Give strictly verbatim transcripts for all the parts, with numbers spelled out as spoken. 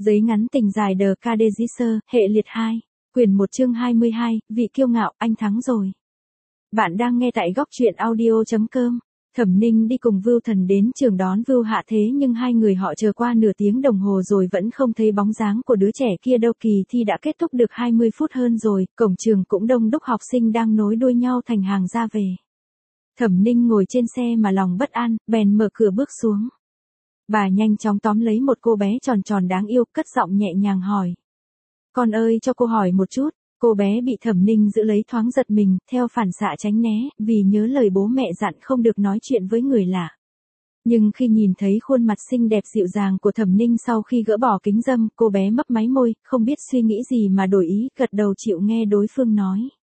Giấy ngắn tình dài The Cadegisser, hệ liệt hai, quyển một chương hai mươi hai, vị kiêu ngạo, anh thắng rồi. Bạn đang nghe tại góc truyện audio chấm com. Thẩm Ninh đi cùng Vưu Thần đến trường đón Vưu Hạ, thế nhưng hai người họ chờ qua nửa tiếng đồng hồ rồi vẫn không thấy bóng dáng của đứa trẻ kia đâu. Kỳ thi đã kết thúc được hai mươi phút hơn rồi, cổng trường cũng đông đúc học sinh đang nối đuôi nhau thành hàng ra về. Thẩm Ninh ngồi trên xe mà lòng bất an, bèn mở cửa bước xuống. Bà nhanh chóng tóm lấy một cô bé tròn tròn đáng yêu, cất giọng nhẹ nhàng hỏi. Con ơi, cho cô hỏi một chút. Cô bé bị Thẩm Ninh giữ lấy thoáng giật mình, theo phản xạ tránh né, vì nhớ lời bố mẹ dặn không được nói chuyện với người lạ. Nhưng khi nhìn thấy khuôn mặt xinh đẹp dịu dàng của Thẩm Ninh sau khi gỡ bỏ kính râm, cô bé mấp máy môi, không biết suy nghĩ gì mà đổi ý, gật đầu chịu nghe đối phương nói.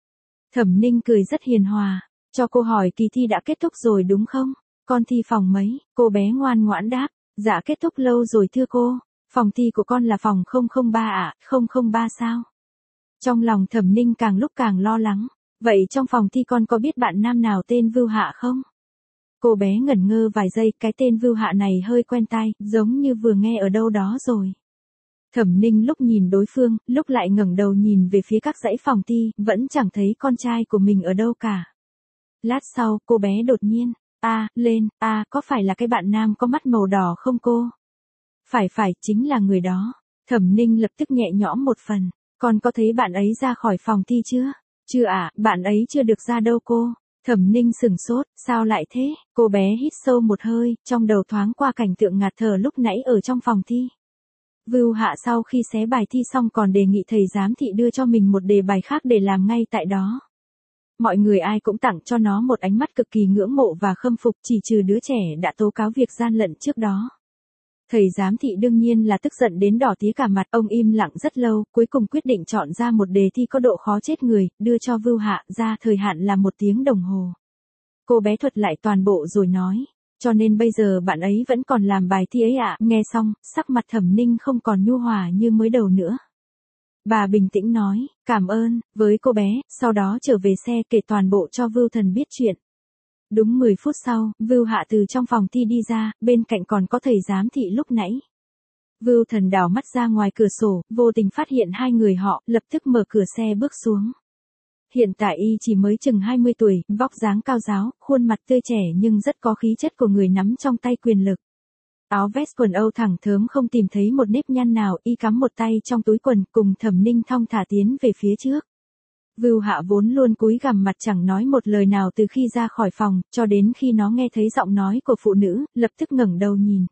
Thẩm Ninh cười rất hiền hòa, cho cô hỏi kỳ thi đã kết thúc rồi đúng không? Con thi phòng mấy? Cô bé ngoan ngoãn đáp, dạ kết thúc lâu rồi thưa cô. Phòng thi của con là phòng không không ba ạ, không không ba sao? Trong lòng Thẩm Ninh càng lúc càng lo lắng, vậy trong phòng thi con có biết bạn nam nào tên Vưu Hạ không? Cô bé ngẩn ngơ vài giây, cái tên Vưu Hạ này hơi quen tai, giống như vừa nghe ở đâu đó rồi. Thẩm Ninh lúc nhìn đối phương, lúc lại ngẩng đầu nhìn về phía các dãy phòng thi, vẫn chẳng thấy con trai của mình ở đâu cả. Lát sau, cô bé đột nhiên, a, lên, a, có phải là cái bạn nam có mắt màu đỏ không cô? Phải phải, chính là người đó. Thẩm Ninh lập tức nhẹ nhõm một phần. Con có thấy bạn ấy ra khỏi phòng thi chưa? Chưa ạ, à, bạn ấy chưa được ra đâu cô. Thẩm Ninh sửng sốt, sao lại thế? Cô bé hít sâu một hơi, trong đầu thoáng qua cảnh tượng ngạt thở lúc nãy ở trong phòng thi. Vưu Hạ sau khi xé bài thi xong còn đề nghị thầy giám thị đưa cho mình một đề bài khác để làm ngay tại đó. Mọi người ai cũng tặng cho nó một ánh mắt cực kỳ ngưỡng mộ và khâm phục, chỉ trừ đứa trẻ đã tố cáo việc gian lận trước đó. Thầy giám thị đương nhiên là tức giận đến đỏ tía cả mặt, ông im lặng rất lâu, cuối cùng quyết định chọn ra một đề thi có độ khó chết người, đưa cho Vưu Hạ, ra thời hạn là một tiếng đồng hồ. Cô bé thuật lại toàn bộ rồi nói, cho nên bây giờ bạn ấy vẫn còn làm bài thi ấy ạ. Nghe xong, sắc mặt Thẩm Ninh không còn nhu hòa như mới đầu nữa. Bà bình tĩnh nói, cảm ơn, với cô bé, sau đó trở về xe kể toàn bộ cho Vưu Thần biết chuyện. Đúng mười phút sau, Vưu Hạ từ trong phòng thi đi ra, bên cạnh còn có thầy giám thị lúc nãy. Vưu Thần đảo mắt ra ngoài cửa sổ, vô tình phát hiện hai người họ, lập tức mở cửa xe bước xuống. Hiện tại y chỉ mới chừng hai mươi tuổi, vóc dáng cao ráo, khuôn mặt tươi trẻ nhưng rất có khí chất của người nắm trong tay quyền lực. Áo vest quần âu thẳng thớm không tìm thấy một nếp nhăn nào, y cắm một tay trong túi quần, cùng Thẩm Ninh thong thả tiến về phía trước. Vưu Hạ vốn luôn cúi gằm mặt chẳng nói một lời nào từ khi ra khỏi phòng, cho đến khi nó nghe thấy giọng nói của phụ nữ, lập tức ngẩng đầu nhìn.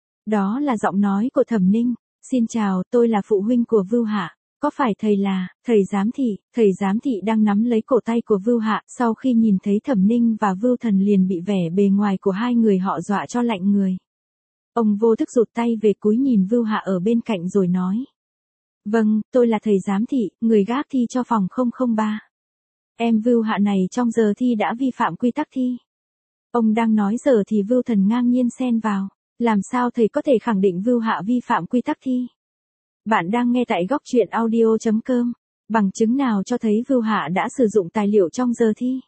Đó là giọng nói của Thẩm Ninh. Xin chào, tôi là phụ huynh của Vưu Hạ. Có phải thầy là, thầy giám thị? Thầy giám thị đang nắm lấy cổ tay của Vưu Hạ, sau khi nhìn thấy Thẩm Ninh và Vưu Thần liền bị vẻ bề ngoài của hai người họ dọa cho lạnh người. Ông vô thức rụt tay về cúi nhìn Vưu Hạ ở bên cạnh rồi nói. Vâng, tôi là thầy giám thị, người gác thi cho phòng không không ba. Em Vưu Hạ này trong giờ thi đã vi phạm quy tắc thi. Ông đang nói giờ thì Vưu Thần ngang nhiên xen vào. Làm sao thầy có thể khẳng định Vưu Hạ vi phạm quy tắc thi? Bạn đang nghe tại góc truyện audio chấm com. Bằng chứng nào cho thấy Vưu Hạ đã sử dụng tài liệu trong giờ thi?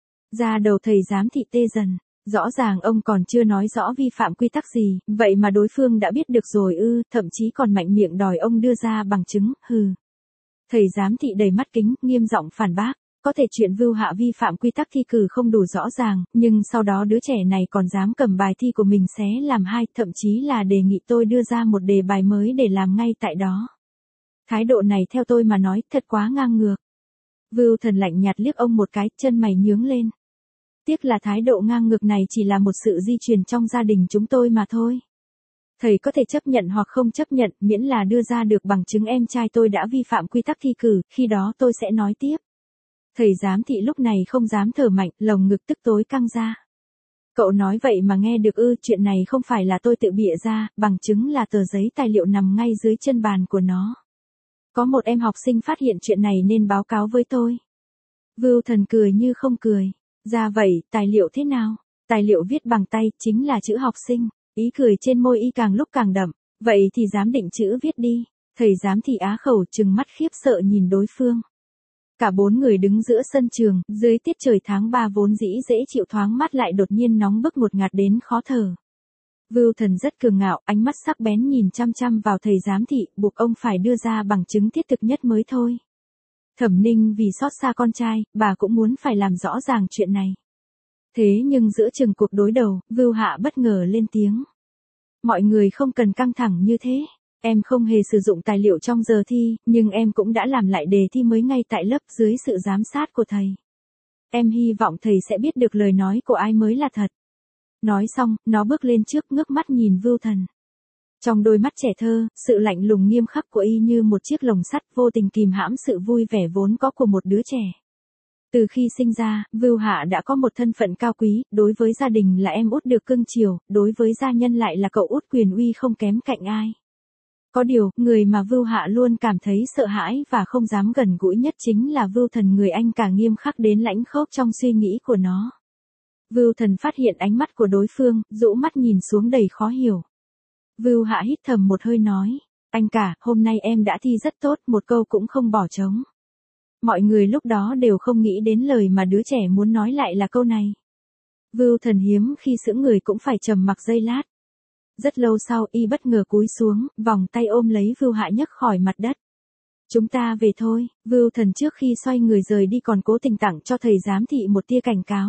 Ra đầu thầy giám thị tê dần. Rõ ràng ông còn chưa nói rõ vi phạm quy tắc gì, vậy mà đối phương đã biết được rồi ư, thậm chí còn mạnh miệng đòi ông đưa ra bằng chứng, hừ. Thầy giám thị đầy mắt kính, nghiêm giọng phản bác, có thể chuyện Vưu Hạ vi phạm quy tắc thi cử không đủ rõ ràng, nhưng sau đó đứa trẻ này còn dám cầm bài thi của mình xé làm hai, thậm chí là đề nghị tôi đưa ra một đề bài mới để làm ngay tại đó. Thái độ này theo tôi mà nói, thật quá ngang ngược. Vưu Thần lạnh nhạt liếc ông một cái, chân mày nhướng lên. Tiếc là thái độ ngang ngược này chỉ là một sự di truyền trong gia đình chúng tôi mà thôi. Thầy có thể chấp nhận hoặc không chấp nhận, miễn là đưa ra được bằng chứng em trai tôi đã vi phạm quy tắc thi cử, khi đó tôi sẽ nói tiếp. Thầy giám thị lúc này không dám thở mạnh, lồng ngực tức tối căng ra. Cậu nói vậy mà nghe được ư, chuyện này không phải là tôi tự bịa ra, bằng chứng là tờ giấy tài liệu nằm ngay dưới chân bàn của nó. Có một em học sinh phát hiện chuyện này nên báo cáo với tôi. Vưu Thần cười như không cười. Ra vậy, tài liệu thế nào? Tài liệu viết bằng tay, chính là chữ học sinh. Ý cười trên môi y càng lúc càng đậm. Vậy thì giám định chữ viết đi. Thầy giám thị á khẩu trừng mắt khiếp sợ nhìn đối phương. Cả bốn người đứng giữa sân trường, dưới tiết trời tháng ba vốn dĩ dễ chịu thoáng mát lại đột nhiên nóng bức ngột ngạt đến khó thở. Vưu Thần rất cường ngạo, ánh mắt sắc bén nhìn chăm chăm vào thầy giám thị, buộc ông phải đưa ra bằng chứng thiết thực nhất mới thôi. Thẩm Ninh vì xót xa con trai, bà cũng muốn phải làm rõ ràng chuyện này. Thế nhưng giữa chừng cuộc đối đầu, Vưu Hạ bất ngờ lên tiếng. Mọi người không cần căng thẳng như thế. Em không hề sử dụng tài liệu trong giờ thi, nhưng em cũng đã làm lại đề thi mới ngay tại lớp dưới sự giám sát của thầy. Em hy vọng thầy sẽ biết được lời nói của ai mới là thật. Nói xong, nó bước lên trước ngước mắt nhìn Vưu Thần. Trong đôi mắt trẻ thơ, sự lạnh lùng nghiêm khắc của y như một chiếc lồng sắt vô tình kìm hãm sự vui vẻ vốn có của một đứa trẻ. Từ khi sinh ra, Vưu Hạ đã có một thân phận cao quý, đối với gia đình là em út được cưng chiều, đối với gia nhân lại là cậu út quyền uy không kém cạnh ai. Có điều, người mà Vưu Hạ luôn cảm thấy sợ hãi và không dám gần gũi nhất chính là Vưu Thần, người anh cả nghiêm khắc đến lãnh khốc trong suy nghĩ của nó. Vưu Thần phát hiện ánh mắt của đối phương, rũ mắt nhìn xuống đầy khó hiểu. Vưu Hạ hít thầm một hơi nói, anh cả, hôm nay em đã thi rất tốt, một câu cũng không bỏ trống. Mọi người lúc đó đều không nghĩ đến lời mà đứa trẻ muốn nói lại là câu này. Vưu Thần hiếm khi sững người cũng phải trầm mặc giây lát. Rất lâu sau y bất ngờ cúi xuống, vòng tay ôm lấy Vưu Hạ nhấc khỏi mặt đất. Chúng ta về thôi. Vưu Thần trước khi xoay người rời đi còn cố tình tặng cho thầy giám thị một tia cảnh cáo.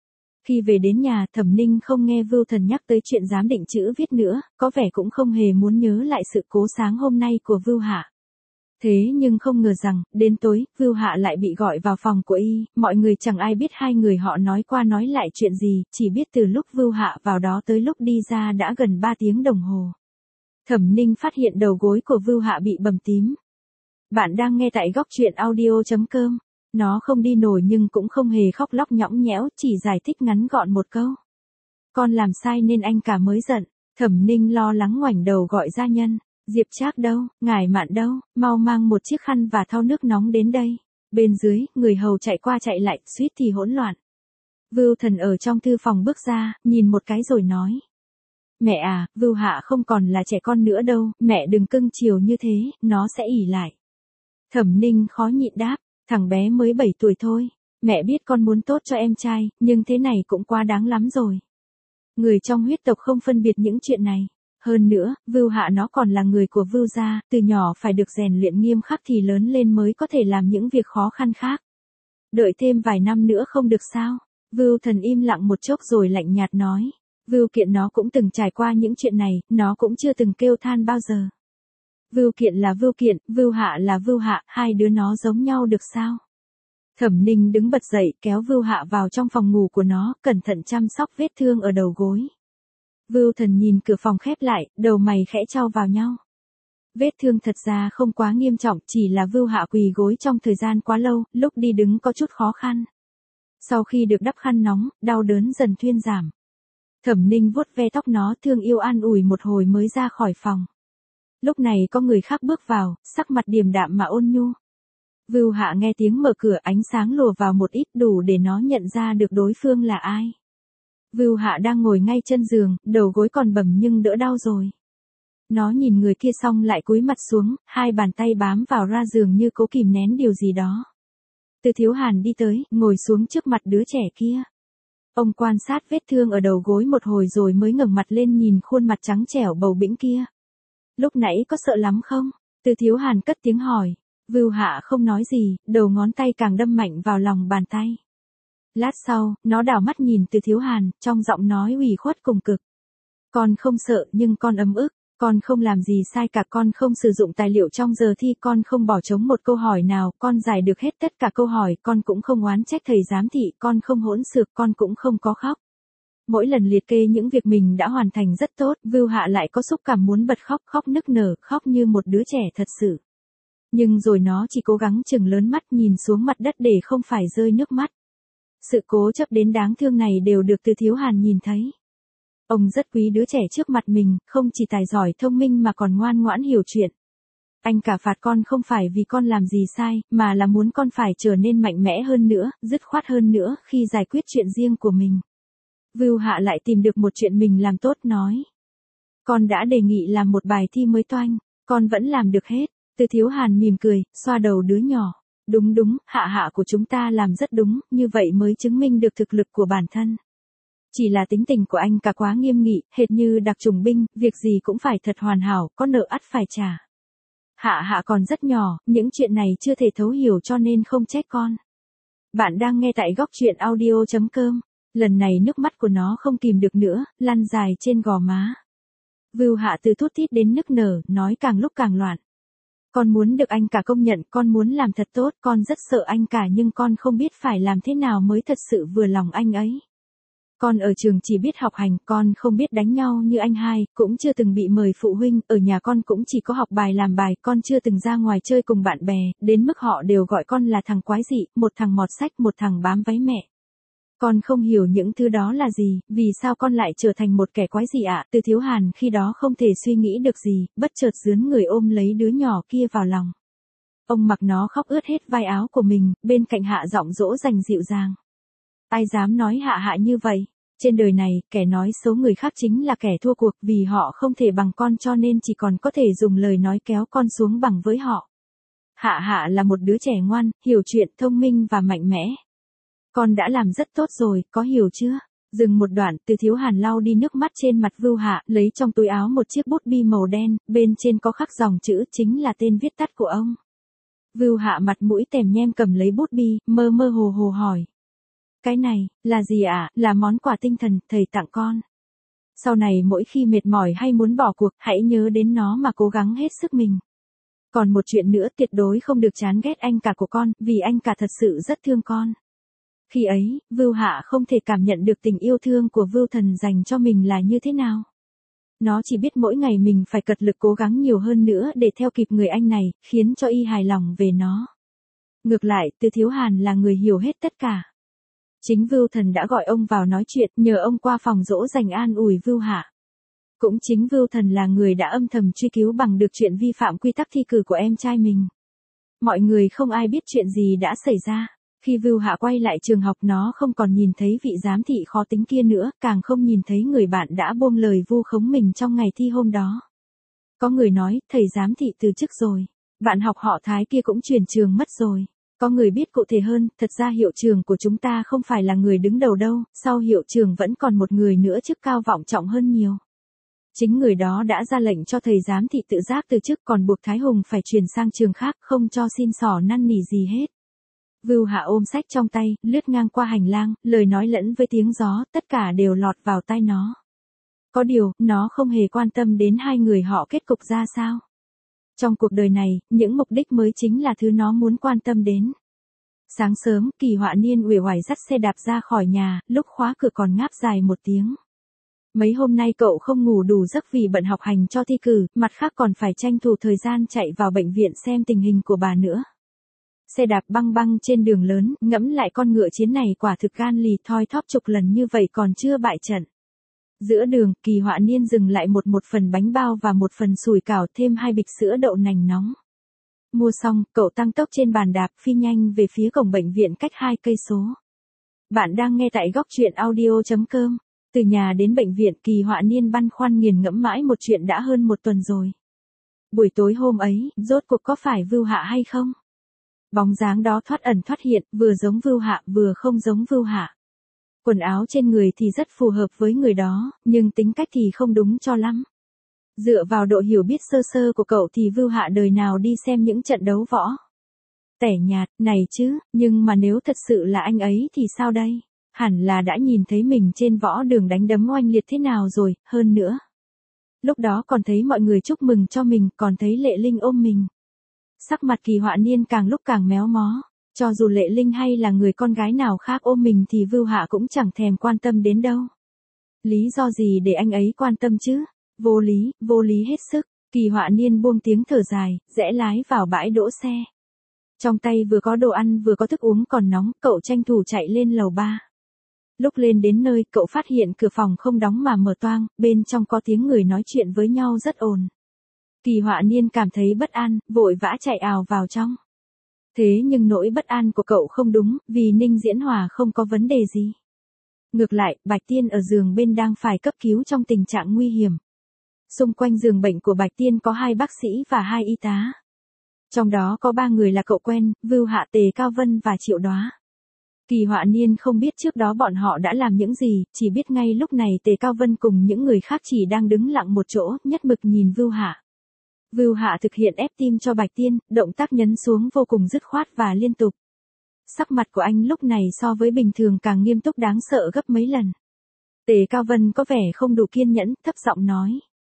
Khi về đến nhà, Thẩm Ninh không nghe Vưu Thần nhắc tới chuyện giám định chữ viết nữa, có vẻ cũng không hề muốn nhớ lại sự cố sáng hôm nay của Vưu Hạ. Thế nhưng không ngờ rằng, đến tối, Vưu Hạ lại bị gọi vào phòng của y, mọi người chẳng ai biết hai người họ nói qua nói lại chuyện gì, chỉ biết từ lúc Vưu Hạ vào đó tới lúc đi ra đã gần ba tiếng đồng hồ. Thẩm Ninh phát hiện đầu gối của Vưu Hạ bị bầm tím. Bạn đang nghe tại góc truyện audio chấm com. Nó không đi nổi nhưng cũng không hề khóc lóc nhõng nhẽo, chỉ giải thích ngắn gọn một câu. Con làm sai nên anh cả mới giận. Thẩm Ninh lo lắng ngoảnh đầu gọi gia nhân. Diệp Trác đâu, Ngải Mạn đâu, mau mang một chiếc khăn và thau nước nóng đến đây. Bên dưới, người hầu chạy qua chạy lại, suýt thì hỗn loạn. Vưu Thần ở trong thư phòng bước ra, nhìn một cái rồi nói. Mẹ à, Vưu Hạ không còn là trẻ con nữa đâu, mẹ đừng cưng chiều như thế, nó sẽ ỉ lại. Thẩm Ninh khó nhịn đáp, thằng bé mới bảy tuổi thôi. Mẹ biết con muốn tốt cho em trai, nhưng thế này cũng quá đáng lắm rồi. Người trong huyết tộc không phân biệt những chuyện này. Hơn nữa, Vưu Hạ nó còn là người của Vưu gia, từ nhỏ phải được rèn luyện nghiêm khắc thì lớn lên mới có thể làm những việc khó khăn khác. Đợi thêm vài năm nữa không được sao? Vưu Thần im lặng một chốc rồi lạnh nhạt nói. Vưu Kiện nó cũng từng trải qua những chuyện này, nó cũng chưa từng kêu than bao giờ. Vưu Kiện là Vưu Kiện, Vưu Hạ là Vưu Hạ, hai đứa nó giống nhau được sao? Thẩm Ninh đứng bật dậy kéo Vưu Hạ vào trong phòng ngủ của nó, cẩn thận chăm sóc vết thương ở đầu gối. Vưu Thần nhìn cửa phòng khép lại, đầu mày khẽ chau vào nhau. Vết thương thật ra không quá nghiêm trọng, chỉ là Vưu Hạ quỳ gối trong thời gian quá lâu, lúc đi đứng có chút khó khăn. Sau khi được đắp khăn nóng, đau đớn dần thuyên giảm. Thẩm Ninh vuốt ve tóc nó, thương yêu an ủi một hồi mới ra khỏi phòng. Lúc này có người khác bước vào, sắc mặt điềm đạm mà ôn nhu. Vưu Hạ nghe tiếng mở cửa, ánh sáng lùa vào một ít đủ để nó nhận ra được đối phương là ai. Vưu Hạ đang ngồi ngay chân giường, đầu gối còn bầm nhưng đỡ đau rồi. Nó nhìn người kia xong lại cúi mặt xuống, hai bàn tay bám vào ra giường như cố kìm nén điều gì đó. Từ Thiếu Hàn đi tới, ngồi xuống trước mặt đứa trẻ kia. Ông quan sát vết thương ở đầu gối một hồi rồi mới ngẩng mặt lên nhìn khuôn mặt trắng trẻo bầu bĩnh kia. Lúc nãy có sợ lắm không? Từ Thiếu Hàn cất tiếng hỏi. Vưu Hạ không nói gì, đầu ngón tay càng đâm mạnh vào lòng bàn tay. Lát sau, nó đảo mắt nhìn Từ Thiếu Hàn, trong giọng nói ủy khuất cùng cực. Con không sợ nhưng con ấm ức, con không làm gì sai cả, con không sử dụng tài liệu trong giờ thi, con không bỏ trống một câu hỏi nào, con giải được hết tất cả câu hỏi, con cũng không oán trách thầy giám thị, con không hỗn xược, con cũng không có khóc. Mỗi lần liệt kê những việc mình đã hoàn thành rất tốt, Vưu Hạ lại có xúc cảm muốn bật khóc, khóc nức nở, khóc như một đứa trẻ thật sự. Nhưng rồi nó chỉ cố gắng chừng lớn mắt nhìn xuống mặt đất để không phải rơi nước mắt. Sự cố chấp đến đáng thương này đều được Từ Thiếu Hàn nhìn thấy. Ông rất quý đứa trẻ trước mặt mình, không chỉ tài giỏi thông minh mà còn ngoan ngoãn hiểu chuyện. Anh cả phạt con không phải vì con làm gì sai, mà là muốn con phải trở nên mạnh mẽ hơn nữa, dứt khoát hơn nữa khi giải quyết chuyện riêng của mình. Vưu Hạ lại tìm được một chuyện mình làm tốt nói. Con đã đề nghị làm một bài thi mới toanh, con vẫn làm được hết. Từ Thiếu Hàn mỉm cười, xoa đầu đứa nhỏ. Đúng đúng, Hạ Hạ của chúng ta làm rất đúng, như vậy mới chứng minh được thực lực của bản thân. Chỉ là tính tình của anh cả quá nghiêm nghị, hệt như đặc chủng binh, việc gì cũng phải thật hoàn hảo, có nợ ắt phải trả. Hạ Hạ còn rất nhỏ, những chuyện này chưa thể thấu hiểu cho nên không trách con. Bạn đang nghe tại góc truyện audio chấm com. Lần này nước mắt của nó không kìm được nữa, lăn dài trên gò má. Vưu Hạ từ thút thít đến nức nở, nói càng lúc càng loạn. Con muốn được anh cả công nhận, con muốn làm thật tốt, con rất sợ anh cả nhưng con không biết phải làm thế nào mới thật sự vừa lòng anh ấy. Con ở trường chỉ biết học hành, con không biết đánh nhau như anh hai, cũng chưa từng bị mời phụ huynh, ở nhà con cũng chỉ có học bài làm bài, con chưa từng ra ngoài chơi cùng bạn bè, đến mức họ đều gọi con là thằng quái dị, một thằng mọt sách, một thằng bám váy mẹ. Con không hiểu những thứ đó là gì, vì sao con lại trở thành một kẻ quái dị ạ? Từ Thiếu Hàn khi đó không thể suy nghĩ được gì, bất chợt dướn người ôm lấy đứa nhỏ kia vào lòng. Ông mặc nó khóc ướt hết vai áo của mình, bên cạnh Hạ giọng dỗ dành dịu dàng. Ai dám nói Hạ Hạ như vậy? Trên đời này, kẻ nói xấu người khác chính là kẻ thua cuộc, vì họ không thể bằng con cho nên chỉ còn có thể dùng lời nói kéo con xuống bằng với họ. Hạ Hạ là một đứa trẻ ngoan, hiểu chuyện, thông minh và mạnh mẽ. Con đã làm rất tốt rồi, có hiểu chưa? Dừng một đoạn, Từ Thiếu Hàn lau đi nước mắt trên mặt Vưu Hạ, lấy trong túi áo một chiếc bút bi màu đen, bên trên có khắc dòng chữ chính là tên viết tắt của ông. Vưu Hạ mặt mũi tèm nhem cầm lấy bút bi, mơ mơ hồ hồ hỏi. Cái này, là gì ạ? À? Là món quà tinh thần, thầy tặng con. Sau này mỗi khi mệt mỏi hay muốn bỏ cuộc, hãy nhớ đến nó mà cố gắng hết sức mình. Còn một chuyện nữa, tuyệt đối không được chán ghét anh cả của con, vì anh cả thật sự rất thương con. Khi ấy, Vưu Hạ không thể cảm nhận được tình yêu thương của Vưu Thần dành cho mình là như thế nào. Nó chỉ biết mỗi ngày mình phải cật lực cố gắng nhiều hơn nữa để theo kịp người anh này, khiến cho y hài lòng về nó. Ngược lại, Từ Thiếu Hàn là người hiểu hết tất cả. Chính Vưu Thần đã gọi ông vào nói chuyện, nhờ ông qua phòng dỗ dành an ủi Vưu Hạ. Cũng chính Vưu Thần là người đã âm thầm truy cứu bằng được chuyện vi phạm quy tắc thi cử của em trai mình. Mọi người không ai biết chuyện gì đã xảy ra. Khi Vưu Hạ quay lại trường học nó không còn nhìn thấy vị giám thị khó tính kia nữa, càng không nhìn thấy người bạn đã buông lời vu khống mình trong ngày thi hôm đó. Có người nói, thầy giám thị từ chức rồi. Bạn học họ Thái kia cũng chuyển trường mất rồi. Có người biết cụ thể hơn, thật ra hiệu trưởng của chúng ta không phải là người đứng đầu đâu, sau hiệu trưởng vẫn còn một người nữa chức cao vọng trọng hơn nhiều. Chính người đó đã ra lệnh cho thầy giám thị tự giác từ chức, còn buộc Thái Hùng phải chuyển sang trường khác, không cho xin xỏ năn nỉ gì hết. Vưu Hạ ôm sách trong tay, lướt ngang qua hành lang, lời nói lẫn với tiếng gió, tất cả đều lọt vào tai nó. Có điều, nó không hề quan tâm đến hai người họ kết cục ra sao. Trong cuộc đời này, những mục đích mới chính là thứ nó muốn quan tâm đến. Sáng sớm, Kỳ Họa Niên uể oải dắt xe đạp ra khỏi nhà, lúc khóa cửa còn ngáp dài một tiếng. Mấy hôm nay cậu không ngủ đủ giấc vì bận học hành cho thi cử, mặt khác còn phải tranh thủ thời gian chạy vào bệnh viện xem tình hình của bà nữa. Xe đạp băng băng trên đường lớn, ngẫm lại con ngựa chiến này quả thực gan lì thoi thóp chục lần như vậy còn chưa bại trận. Giữa đường, Kỳ Họa Niên dừng lại một một phần bánh bao và một phần sủi cảo thêm hai bịch sữa đậu nành nóng. Mua xong, cậu tăng tốc trên bàn đạp phi nhanh về phía cổng bệnh viện cách hai cây số. Bạn đang nghe tại góc truyện audio chấm com. Từ nhà đến bệnh viện, Kỳ Họa Niên băn khoăn nghiền ngẫm mãi một chuyện đã hơn một tuần rồi. Buổi tối hôm ấy, rốt cuộc có phải Vưu Hạ hay không? Bóng dáng đó thoát ẩn thoát hiện, vừa giống Vưu Hạ vừa không giống Vưu Hạ. Quần áo trên người thì rất phù hợp với người đó, nhưng tính cách thì không đúng cho lắm. Dựa vào độ hiểu biết sơ sơ của cậu thì Vưu Hạ đời nào đi xem những trận đấu võ. Tẻ nhạt, này chứ, nhưng mà nếu thật sự là anh ấy thì sao đây? Hẳn là đã nhìn thấy mình trên võ đường đánh đấm oanh liệt thế nào rồi, hơn nữa. Lúc đó còn thấy mọi người chúc mừng cho mình, còn thấy Lệ Linh ôm mình. Sắc mặt Kỳ Họa Niên càng lúc càng méo mó. Cho dù Lệ Linh hay là người con gái nào khác ôm mình thì Vưu Hạ cũng chẳng thèm quan tâm đến đâu. Lý do gì để anh ấy quan tâm chứ? Vô lý, vô lý hết sức. Kỳ Họa Niên buông tiếng thở dài, rẽ lái vào bãi đỗ xe. Trong tay vừa có đồ ăn vừa có thức uống còn nóng, cậu tranh thủ chạy lên lầu ba. Lúc lên đến nơi, cậu phát hiện cửa phòng không đóng mà mở toang, bên trong có tiếng người nói chuyện với nhau rất ồn. Kỳ Họa Niên cảm thấy bất an, vội vã chạy ào vào trong. Thế nhưng nỗi bất an của cậu không đúng, vì Ninh Diễn Hòa không có vấn đề gì. Ngược lại, Bạch Tiên ở giường bên đang phải cấp cứu trong tình trạng nguy hiểm. Xung quanh giường bệnh của Bạch Tiên có hai bác sĩ và hai y tá. Trong đó có ba người là cậu quen, Vưu Hạ, Tề Cao Vân và Triệu Đóa. Kỳ Họa Niên không biết trước đó bọn họ đã làm những gì, chỉ biết ngay lúc này Tề Cao Vân cùng những người khác chỉ đang đứng lặng một chỗ, nhất mực nhìn Vưu Hạ. Vưu Hạ thực hiện ép tim cho Bạch Tiên, động tác nhấn xuống vô cùng dứt khoát và liên tục. Sắc mặt của anh lúc này so với bình thường càng nghiêm túc đáng sợ gấp mấy lần. Tề Cao Vân có vẻ không đủ kiên nhẫn, thấp giọng nói.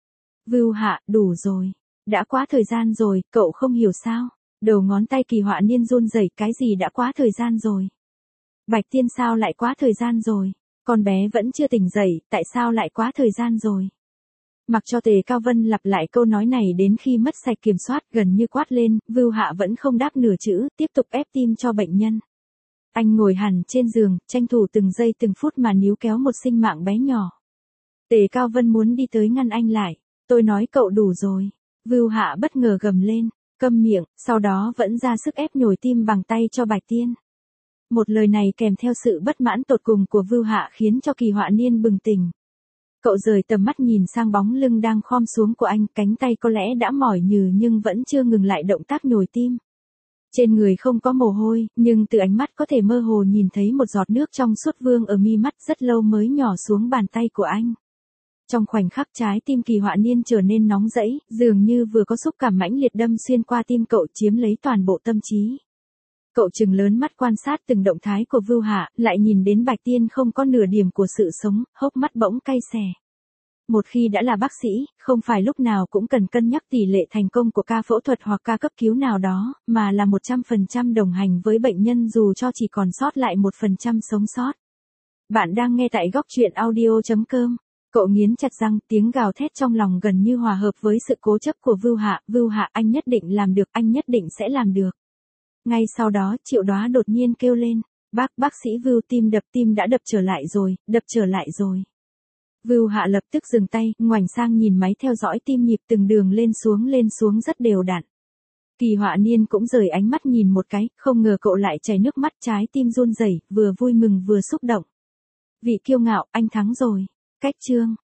Vưu Hạ, đủ rồi. Đã quá thời gian rồi, cậu không hiểu sao. Đầu ngón tay Kỳ Họa Niên run rẩy, cái gì đã quá thời gian rồi? Bạch Tiên sao lại quá thời gian rồi? Con bé vẫn chưa tỉnh dậy, tại sao lại quá thời gian rồi? Mặc cho Tề Cao Vân lặp lại câu nói này đến khi mất sạch kiểm soát, gần như quát lên, Vưu Hạ vẫn không đáp nửa chữ, tiếp tục ép tim cho bệnh nhân. Anh ngồi hẳn trên giường, tranh thủ từng giây từng phút mà níu kéo một sinh mạng bé nhỏ. Tề Cao Vân muốn đi tới ngăn anh lại. Tôi nói cậu đủ rồi. Vưu Hạ bất ngờ gầm lên, câm miệng, sau đó vẫn ra sức ép nhồi tim bằng tay cho Bạch Tiên. Một lời này kèm theo sự bất mãn tột cùng của Vưu Hạ khiến cho Kỳ Họa Niên bừng tỉnh. Cậu rời tầm mắt nhìn sang bóng lưng đang khom xuống của anh, cánh tay có lẽ đã mỏi nhừ nhưng vẫn chưa ngừng lại động tác nhồi tim. Trên người không có mồ hôi, nhưng từ ánh mắt có thể mơ hồ nhìn thấy một giọt nước trong suốt vương ở mi mắt, rất lâu mới nhỏ xuống bàn tay của anh. Trong khoảnh khắc trái tim Kỳ Họa Niên trở nên nóng rẫy, dường như vừa có xúc cảm mãnh liệt đâm xuyên qua tim cậu, chiếm lấy toàn bộ tâm trí. Cậu trừng lớn mắt quan sát từng động thái của Vưu Hạ, lại nhìn đến Bạch Tiên không có nửa điểm của sự sống, hốc mắt bỗng cay xè. Một khi đã là bác sĩ, không phải lúc nào cũng cần cân nhắc tỷ lệ thành công của ca phẫu thuật hoặc ca cấp cứu nào đó, mà là một trăm phần trăm đồng hành với bệnh nhân dù cho chỉ còn sót lại một phần trăm sống sót. Bạn đang nghe tại góc truyện audio chấm com. Cậu nghiến chặt răng, tiếng gào thét trong lòng gần như hòa hợp với sự cố chấp của Vưu Hạ. Vưu Hạ, anh nhất định làm được, anh nhất định sẽ làm được. Ngay sau đó, Triệu Đóa đột nhiên kêu lên, bác, bác sĩ Vưu, tim đập, tim đã đập trở lại rồi, đập trở lại rồi. Vưu Hạ lập tức dừng tay, ngoảnh sang nhìn máy theo dõi tim nhịp từng đường lên xuống lên xuống rất đều đặn. Kỳ Họa Niên cũng rời ánh mắt nhìn một cái, không ngờ cậu lại chảy nước mắt, trái tim run rẩy, vừa vui mừng vừa xúc động. Vị kiêu ngạo, anh thắng rồi. Cách chương